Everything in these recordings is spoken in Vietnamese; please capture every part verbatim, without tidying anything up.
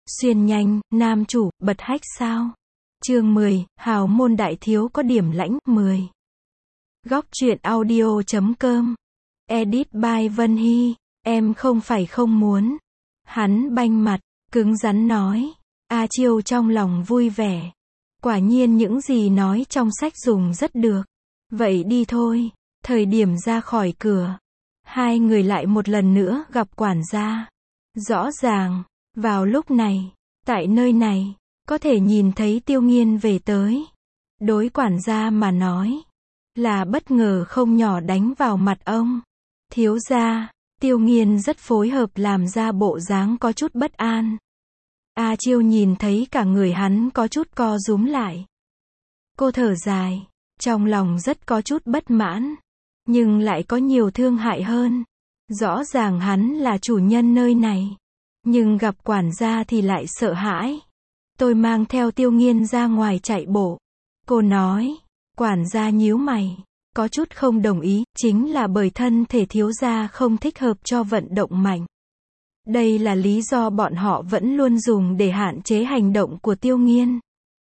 Xuyên nhanh, nam chủ, bật hách sao? Chương mười, hào môn đại thiếu có điểm lãnh, mười. Góc truyện audio chấm com. Edit by Vân Hy. Em không phải không muốn. Hắn banh mặt, cứng rắn nói. A Chiêu trong lòng vui vẻ. Quả nhiên những gì nói trong sách dùng rất được. Vậy đi thôi. Thời điểm ra khỏi cửa, hai người lại một lần nữa gặp quản gia. Rõ ràng, vào lúc này, tại nơi này, có thể nhìn thấy Tiêu Nghiên về tới. Đối quản gia mà nói, là bất ngờ không nhỏ đánh vào mặt ông. Thiếu gia, Tiêu Nghiên rất phối hợp làm ra bộ dáng có chút bất an. A Chiêu nhìn thấy cả người hắn có chút co rúm lại. Cô thở dài, trong lòng rất có chút bất mãn, nhưng lại có nhiều thương hại hơn. Rõ ràng hắn là chủ nhân nơi này, nhưng gặp quản gia thì lại sợ hãi. Tôi mang theo Tiêu Nghiên ra ngoài chạy bộ. Cô nói, quản gia nhíu mày, có chút không đồng ý, chính là bởi thân thể thiếu gia không thích hợp cho vận động mạnh. Đây là lý do bọn họ vẫn luôn dùng để hạn chế hành động của Tiêu Nghiên.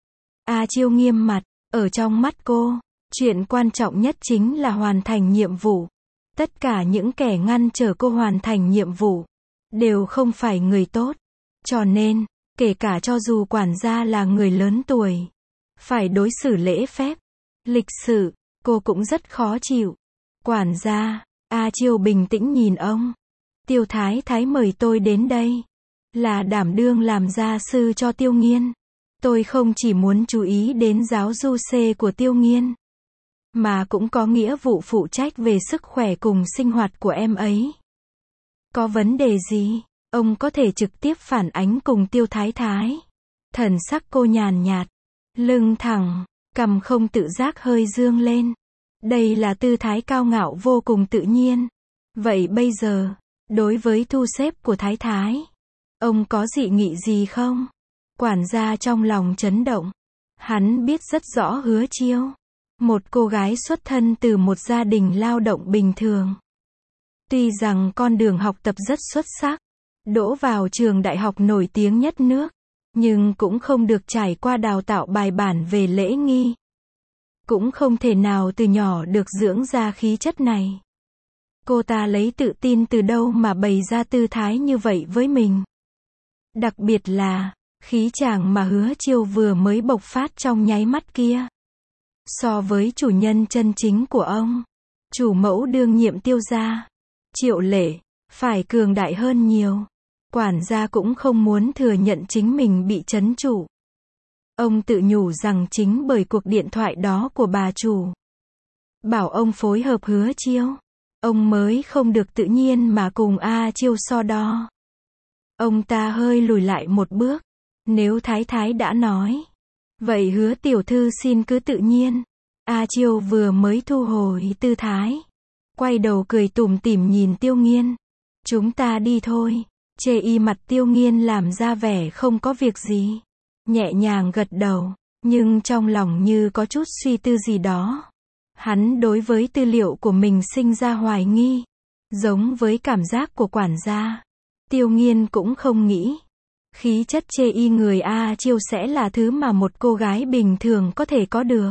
A Chiêu nghiêm mặt, ở trong mắt cô, chuyện quan trọng nhất chính là hoàn thành nhiệm vụ. Tất cả những kẻ ngăn trở cô hoàn thành nhiệm vụ, đều không phải người tốt. Cho nên, kể cả cho dù quản gia là người lớn tuổi, phải đối xử lễ phép, lịch sự, cô cũng rất khó chịu. Quản gia, A Chiêu bình tĩnh nhìn ông. Tiêu Thái Thái mời tôi đến đây, là đảm đương làm gia sư cho Tiêu Nghiên. Tôi không chỉ muốn chú ý đến giáo du xê của Tiêu Nghiên, mà cũng có nghĩa vụ phụ trách về sức khỏe cùng sinh hoạt của em ấy. Có vấn đề gì, ông có thể trực tiếp phản ánh cùng Tiêu Thái Thái. Thần sắc cô nhàn nhạt, lưng thẳng, cằm không tự giác hơi dương lên. Đây là tư thái cao ngạo vô cùng tự nhiên. Vậy bây giờ, đối với thu xếp của Thái Thái, ông có dị nghị gì không? Quản gia trong lòng chấn động. Hắn biết rất rõ Hứa Chiêu, một cô gái xuất thân từ một gia đình lao động bình thường. Tuy rằng con đường học tập rất xuất sắc, đỗ vào trường đại học nổi tiếng nhất nước, nhưng cũng không được trải qua đào tạo bài bản về lễ nghi. Cũng không thể nào từ nhỏ được dưỡng ra khí chất này. Cô ta lấy tự tin từ đâu mà bày ra tư thái như vậy với mình? Đặc biệt là, khí chàng mà Hứa Chiêu vừa mới bộc phát trong nháy mắt kia. So với chủ nhân chân chính của ông, chủ mẫu đương nhiệm Tiêu gia, Triệu Lệ, phải cường đại hơn nhiều. Quản gia cũng không muốn thừa nhận chính mình bị trấn trụ. Ông tự nhủ rằng chính bởi cuộc điện thoại đó của bà chủ, bảo ông phối hợp Hứa Chiêu, ông mới không được tự nhiên mà cùng A Chiêu so đo. Ông ta hơi lùi lại một bước. Nếu Thái Thái đã nói, vậy Hứa tiểu thư xin cứ tự nhiên. A Chiêu vừa mới thu hồi tư thái, quay đầu cười tủm tỉm nhìn Tiêu Nghiên. Chúng ta đi thôi. Chê y mặt Tiêu Nghiên làm ra vẻ không có việc gì, nhẹ nhàng gật đầu, nhưng trong lòng như có chút suy tư gì đó. Hắn đối với tư liệu của mình sinh ra hoài nghi, giống với cảm giác của quản gia. Tiêu Nghiên cũng không nghĩ, khí chất chê y người A Chiêu sẽ là thứ mà một cô gái bình thường có thể có được.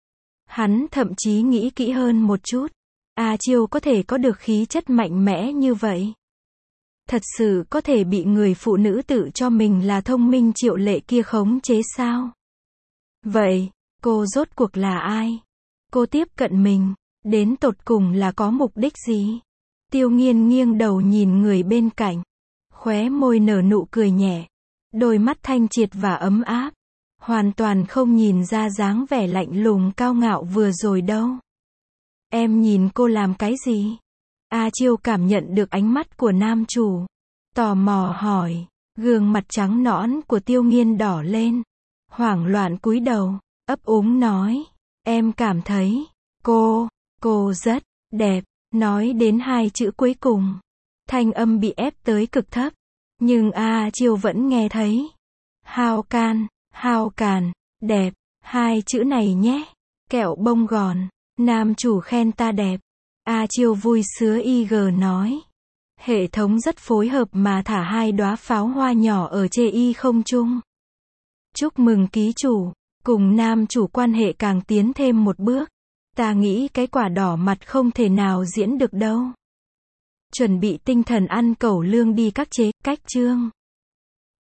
Hắn thậm chí nghĩ kỹ hơn một chút, A Chiêu có thể có được khí chất mạnh mẽ như vậy, thật sự có thể bị người phụ nữ tự cho mình là thông minh Triệu Lệ kia khống chế sao? Vậy, cô rốt cuộc là ai? Cô tiếp cận mình, đến tột cùng là có mục đích gì? Tiêu Nghiên nghiêng đầu nhìn người bên cạnh, khóe môi nở nụ cười nhẹ, đôi mắt thanh triệt và ấm áp, hoàn toàn không nhìn ra dáng vẻ lạnh lùng cao ngạo vừa rồi đâu. Em nhìn cô làm cái gì? A Chiêu cảm nhận được ánh mắt của nam chủ, tò mò hỏi. Gương mặt trắng nõn của Tiêu Nghiên đỏ lên, hoảng loạn cúi đầu, ấp úng nói, em cảm thấy, cô, cô rất đẹp. Nói đến hai chữ cuối cùng, thanh âm bị ép tới cực thấp, nhưng A Chiêu vẫn nghe thấy. Hao can, hao càn, đẹp, hai chữ này nhé, kẹo bông gòn, nam chủ khen ta đẹp. A Chiêu vui sứa y gờ nói, Hệ thống rất phối hợp mà thả hai đóa pháo hoa nhỏ ở chê y không trung. Chúc mừng ký chủ. Cùng nam chủ quan hệ càng tiến thêm một bước. Ta nghĩ cái quả đỏ mặt không thể nào diễn được đâu. Chuẩn bị tinh thần ăn cẩu lương đi các chế, cách chương.